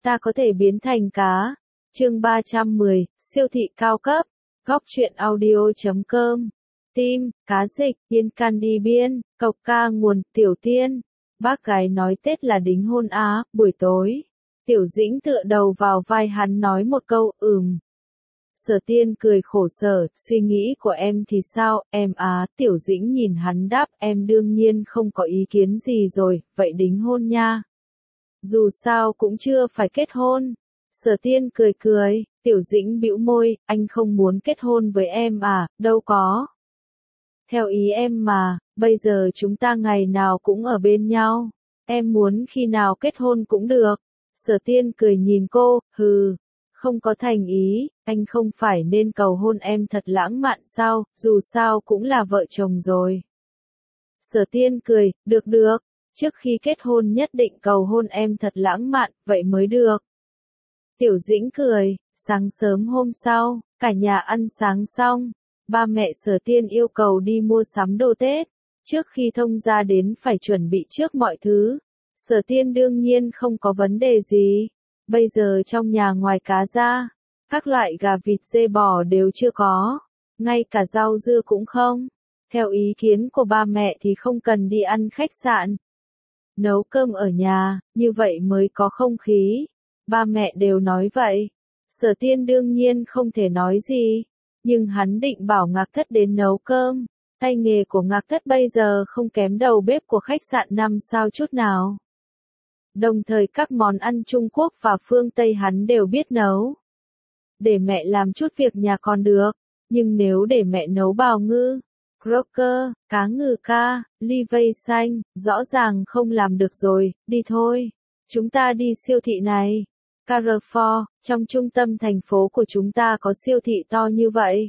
ta có thể biến thành cá. Chương 310, siêu thị cao cấp. Góc truyện audio.com. Tim, cá dịch, yên candy biên, cộc ca nguồn, Tiểu Tiên. Bác gái nói Tết là đính hôn á, buổi tối. Tiểu Dĩnh tựa đầu vào vai hắn nói một câu, Sở Tiên cười khổ sở, suy nghĩ của em thì sao, em á, Tiểu Dĩnh nhìn hắn đáp, em đương nhiên không có ý kiến gì rồi, vậy đính hôn nha. Dù sao cũng chưa phải kết hôn. Sở Tiên cười cười, Tiểu Dĩnh bĩu môi, anh không muốn kết hôn với em à, đâu có. Theo ý em mà, bây giờ chúng ta ngày nào cũng ở bên nhau, em muốn khi nào kết hôn cũng được. Sở Tiên cười nhìn cô, không có thành ý, anh không phải nên cầu hôn em thật lãng mạn sao, dù sao cũng là vợ chồng rồi. Sở Tiên cười, được, trước khi kết hôn nhất định cầu hôn em thật lãng mạn, vậy mới được. Tiểu Dĩnh cười, sáng sớm hôm sau, cả nhà ăn sáng xong, ba mẹ Sở Tiên yêu cầu đi mua sắm đồ Tết, trước khi thông gia đến phải chuẩn bị trước mọi thứ. Sở Tiên đương nhiên không có vấn đề gì, bây giờ trong nhà ngoài cá ra, các loại gà vịt dê bò đều chưa có, ngay cả rau dưa cũng không. Theo ý kiến của ba mẹ thì không cần đi ăn khách sạn, nấu cơm ở nhà, như vậy mới có không khí. Ba mẹ đều nói vậy. Sở Tiên đương nhiên không thể nói gì, nhưng hắn định bảo Ngạc Thất đến nấu cơm. Tay nghề của Ngạc Thất bây giờ không kém đầu bếp của khách sạn 5 sao chút nào. Đồng thời các món ăn Trung Quốc và phương Tây hắn đều biết nấu. Để mẹ làm chút việc nhà còn được, nhưng nếu để mẹ nấu bào ngư, crocker, cá ngừ ca, ly vây xanh, rõ ràng không làm được rồi, đi thôi. Chúng ta đi siêu thị này. Carrefour, trong trung tâm thành phố của chúng ta có siêu thị to như vậy.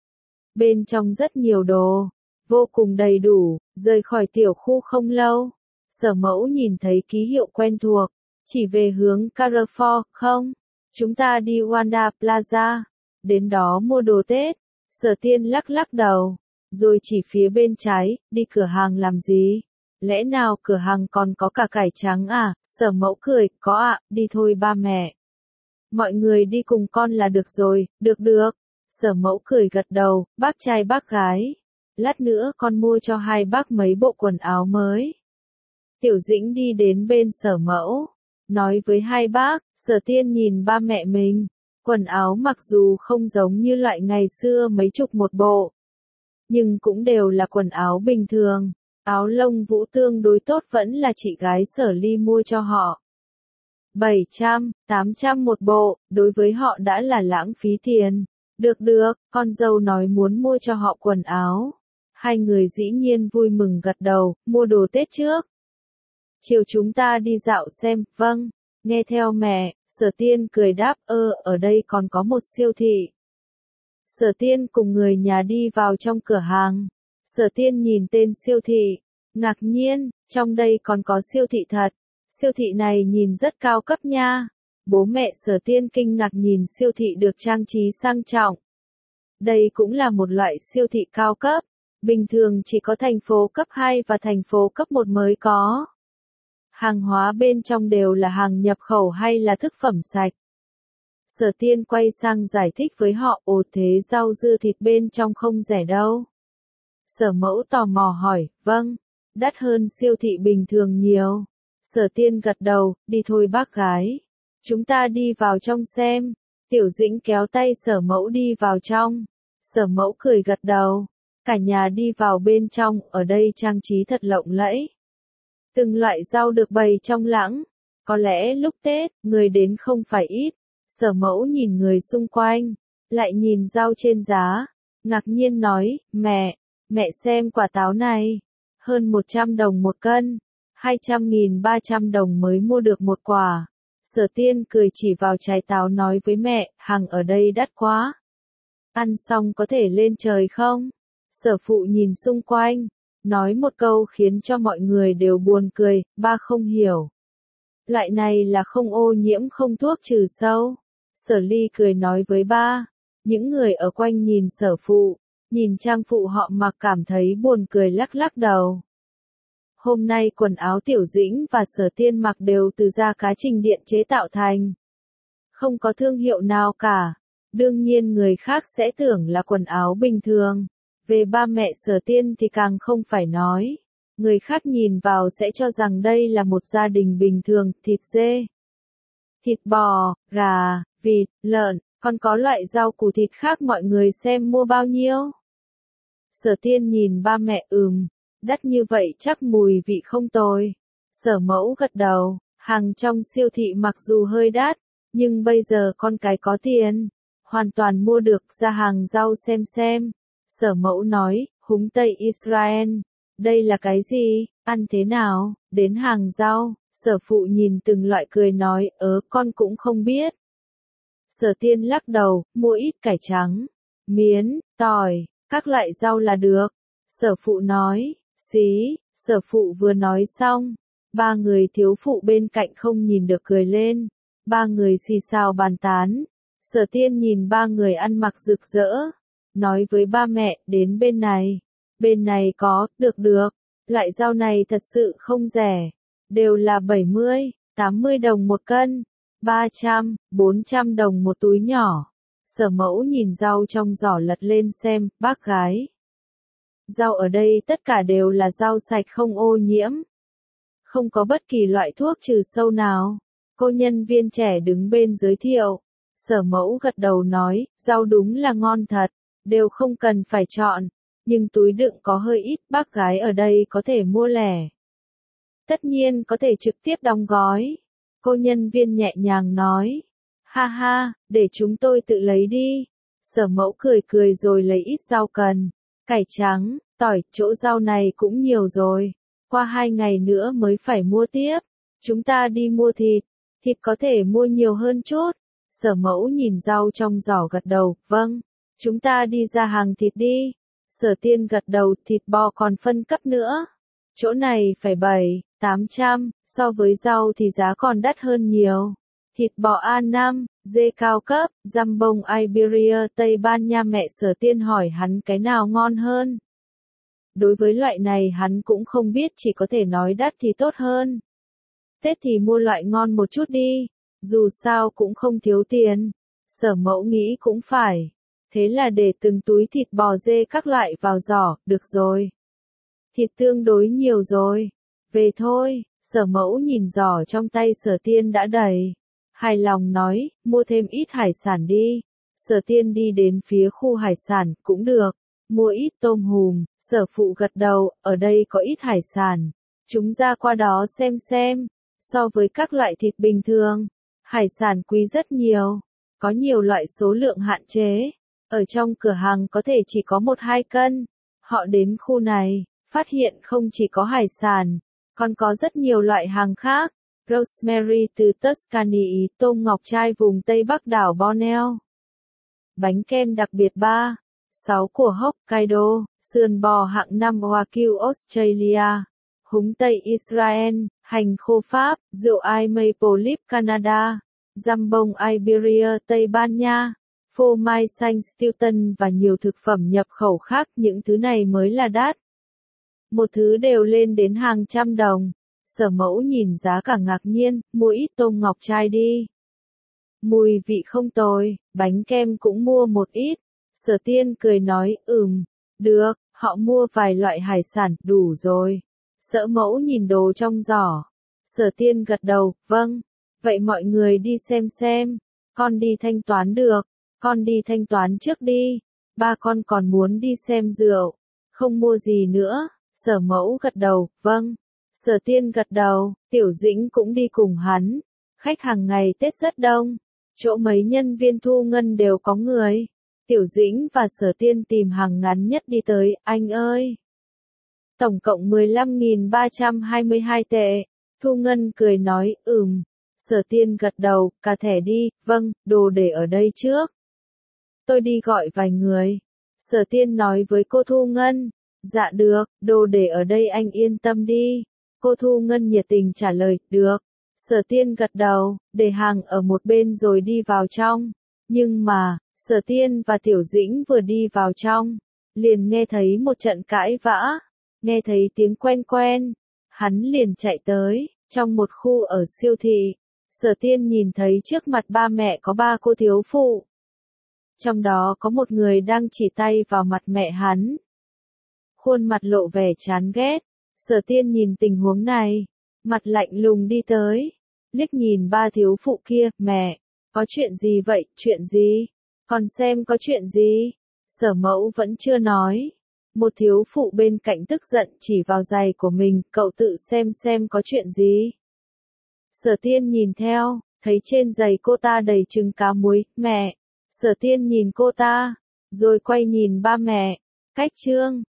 Bên trong rất nhiều đồ, vô cùng đầy đủ, rời khỏi tiểu khu không lâu. Sở Mẫu nhìn thấy ký hiệu quen thuộc, chỉ về hướng Carrefour, không? Chúng ta đi Wanda Plaza, đến đó mua đồ Tết. Sở Tiên lắc đầu, rồi chỉ phía bên trái, đi cửa hàng làm gì? Lẽ nào cửa hàng còn có cả cải trắng à? Sở Mẫu cười, có ạ, đi thôi ba mẹ. Mọi người đi cùng con là được rồi, được. Sở Mẫu cười gật đầu, bác trai bác gái. Lát nữa con mua cho hai bác mấy bộ quần áo mới. Tiểu Dĩnh đi đến bên Sở Mẫu, nói với hai bác. Sở Tiên nhìn ba mẹ mình, quần áo mặc dù không giống như loại ngày xưa mấy chục một bộ, nhưng cũng đều là quần áo bình thường. Áo lông vũ tương đối tốt vẫn là chị gái Sở Ly mua cho họ. 700, 800 một bộ, đối với họ đã là lãng phí tiền. Được, con dâu nói muốn mua cho họ quần áo. Hai người dĩ nhiên vui mừng gật đầu, mua đồ Tết trước. Chiều chúng ta đi dạo xem, vâng, nghe theo mẹ. Sở Tiên cười đáp, ở đây còn có một siêu thị. Sở Tiên cùng người nhà đi vào trong cửa hàng. Sở Tiên nhìn tên siêu thị, ngạc nhiên, trong đây còn có siêu thị thật. Siêu thị này nhìn rất cao cấp nha. Bố mẹ Sở Tiên kinh ngạc nhìn siêu thị được trang trí sang trọng. Đây cũng là một loại siêu thị cao cấp, bình thường chỉ có thành phố cấp 2 và thành phố cấp 1 mới có. Hàng hóa bên trong đều là hàng nhập khẩu hay là thực phẩm sạch. Sở Tiên quay sang giải thích với họ, thế rau dưa thịt bên trong không rẻ đâu. Sở Mẫu tò mò hỏi, vâng, đắt hơn siêu thị bình thường nhiều. Sở Tiên gật đầu, đi thôi bác gái. Chúng ta đi vào trong xem. Tiểu Dĩnh kéo tay Sở Mẫu đi vào trong. Sở Mẫu cười gật đầu. Cả nhà đi vào bên trong, ở đây trang trí thật lộng lẫy. Từng loại rau được bày trong lãng. Có lẽ lúc Tết, người đến không phải ít. Sở Mẫu nhìn người xung quanh, lại nhìn rau trên giá. Ngạc nhiên nói, mẹ xem quả táo này. Hơn 100 đồng một cân. 200.300 đồng mới mua được một quả. Sở Tiên cười chỉ vào trái táo nói với mẹ, hàng ở đây đắt quá. Ăn xong có thể lên trời không? Sở Phụ nhìn xung quanh, nói một câu khiến cho mọi người đều buồn cười, ba không hiểu. Loại này là không ô nhiễm không thuốc trừ sâu. Sở Ly cười nói với ba. Những người ở quanh nhìn Sở Phụ, nhìn trang phụ họ mặc cảm thấy buồn cười lắc đầu. Hôm nay quần áo Tiểu Dĩnh và Sở Tiên mặc đều từ da cá Trình Điện chế tạo thành, không có thương hiệu nào cả. Đương nhiên người khác sẽ tưởng là quần áo bình thường. Về ba mẹ Sở Tiên thì càng không phải nói. Người khác nhìn vào sẽ cho rằng đây là một gia đình bình thường, thịt dê, thịt bò, gà, vịt, lợn, còn có loại rau củ thịt khác mọi người xem mua bao nhiêu. Sở Tiên nhìn ba mẹ đắt như vậy chắc mùi vị không tồi. Sở Mẫu gật đầu, hàng trong siêu thị mặc dù hơi đắt, nhưng bây giờ con cái có tiền, hoàn toàn mua được, ra hàng rau xem. Sở Mẫu nói, húng Tây Israel, đây là cái gì, ăn thế nào, đến hàng rau, Sở Phụ nhìn từng loại cười nói, con cũng không biết. Sở Tiên lắc đầu, mua ít cải trắng, miến, tỏi, các loại rau là được. Sở Phụ nói, xí, Sở Phụ vừa nói xong, ba người thiếu phụ bên cạnh không nhìn được cười lên, ba người xì xào bàn tán. Sở Tiên nhìn ba người ăn mặc rực rỡ, nói với ba mẹ, đến bên này có, được, loại rau này thật sự không rẻ, đều là 70, 80 đồng một cân, 300, 400 đồng một túi nhỏ. Sở Mẫu nhìn rau trong giỏ lật lên xem, bác gái. Rau ở đây tất cả đều là rau sạch không ô nhiễm. Không có bất kỳ loại thuốc trừ sâu nào. Cô nhân viên trẻ đứng bên giới thiệu. Sở Mẫu gật đầu nói, rau đúng là ngon thật, đều không cần phải chọn. Nhưng túi đựng có hơi ít, bác gái ở đây có thể mua lẻ. Tất nhiên có thể trực tiếp đóng gói. Cô nhân viên nhẹ nhàng nói. Ha ha, để chúng tôi tự lấy đi. Sở Mẫu cười rồi lấy ít rau cần. Cải trắng, tỏi, chỗ rau này cũng nhiều rồi. Qua 2 ngày nữa mới phải mua tiếp. Chúng ta đi mua thịt. Thịt có thể mua nhiều hơn chút. Sở Mẫu nhìn rau trong giỏ gật đầu, vâng. Chúng ta đi ra hàng thịt đi. Sở Tiên gật đầu, thịt bò còn phân cấp nữa. Chỗ này phải 700-800, so với rau thì giá còn đắt hơn nhiều. Thịt bò A5, dê cao cấp, Jambon Iberia Tây Ban Nha. Mẹ Sở Tiên hỏi hắn cái nào ngon hơn. Đối với loại này hắn cũng không biết, chỉ có thể nói đắt thì tốt hơn. Tết thì mua loại ngon một chút đi, dù sao cũng không thiếu tiền. Sở Mẫu nghĩ cũng phải. Thế là để từng túi thịt bò dê các loại vào giỏ, được rồi. Thịt tương đối nhiều rồi. Về thôi, Sở Mẫu nhìn giỏ trong tay Sở Tiên đã đầy. Hài lòng nói, mua thêm ít hải sản đi. Sở Tiên đi đến phía khu hải sản, cũng được. Mua ít tôm hùm, Sở Phụ gật đầu, ở đây có ít hải sản. Chúng ra qua đó xem. So với các loại thịt bình thường, hải sản quý rất nhiều. Có nhiều loại số lượng hạn chế. Ở trong cửa hàng có thể chỉ có 1-2 cân. Họ đến khu này, phát hiện không chỉ có hải sản, còn có rất nhiều loại hàng khác. Rosemary từ Tuscany, tôm ngọc trai vùng Tây Bắc đảo Borneo. Bánh kem đặc biệt 3-6 của Hokkaido, sườn bò hạng 5 Wagyu Australia, húng Tây Israel, hành khô Pháp, rượu Ai Maple Leaf Canada, Jambon Iberia Tây Ban Nha, phô mai xanh Stilton và nhiều thực phẩm nhập khẩu khác. Những thứ này mới là đắt. Một thứ đều lên đến hàng trăm đồng. Sở Mẫu nhìn giá cả ngạc nhiên, mua ít tôm ngọc trai đi. Mùi vị không tồi, bánh kem cũng mua một ít. Sở Tiên cười nói, được, họ mua vài loại hải sản, đủ rồi. Sở Mẫu nhìn đồ trong giỏ. Sở Tiên gật đầu, vâng. Vậy mọi người đi xem. Con đi thanh toán được. Con đi thanh toán trước đi. Ba con còn muốn đi xem rượu. Không mua gì nữa. Sở Mẫu gật đầu, vâng. Sở Tiên gật đầu, Tiểu Dĩnh cũng đi cùng hắn. Khách hàng ngày Tết rất đông. Chỗ mấy nhân viên thu ngân đều có người. Tiểu Dĩnh và Sở Tiên tìm hàng ngắn nhất đi tới, anh ơi. Tổng cộng 15.322 tệ. Thu ngân cười nói, Sở Tiên gật đầu, cả thẻ đi, vâng, đồ để ở đây trước. Tôi đi gọi vài người. Sở Tiên nói với cô Thu Ngân. Dạ được, đồ để ở đây anh yên tâm đi. Cô Thu Ngân nhiệt tình trả lời, được. Sở Tiên gật đầu, để hàng ở một bên rồi đi vào trong. Nhưng mà, Sở Tiên và Tiểu Dĩnh vừa đi vào trong, liền nghe thấy một trận cãi vã. Nghe thấy tiếng quen. Hắn liền chạy tới, trong một khu ở siêu thị. Sở Tiên nhìn thấy trước mặt ba mẹ có ba cô thiếu phụ. Trong đó có một người đang chỉ tay vào mặt mẹ hắn. Khuôn mặt lộ vẻ chán ghét. Sở Tiên nhìn tình huống này, mặt lạnh lùng đi tới, liếc nhìn ba thiếu phụ kia, mẹ, có chuyện gì vậy, chuyện gì? Còn xem có chuyện gì? Sở Mẫu vẫn chưa nói. Một thiếu phụ bên cạnh tức giận chỉ vào giày của mình, cậu tự xem có chuyện gì? Sở Tiên nhìn theo, thấy trên giày cô ta đầy trứng cá muối, mẹ. Sở Tiên nhìn cô ta, rồi quay nhìn ba mẹ. Cách chương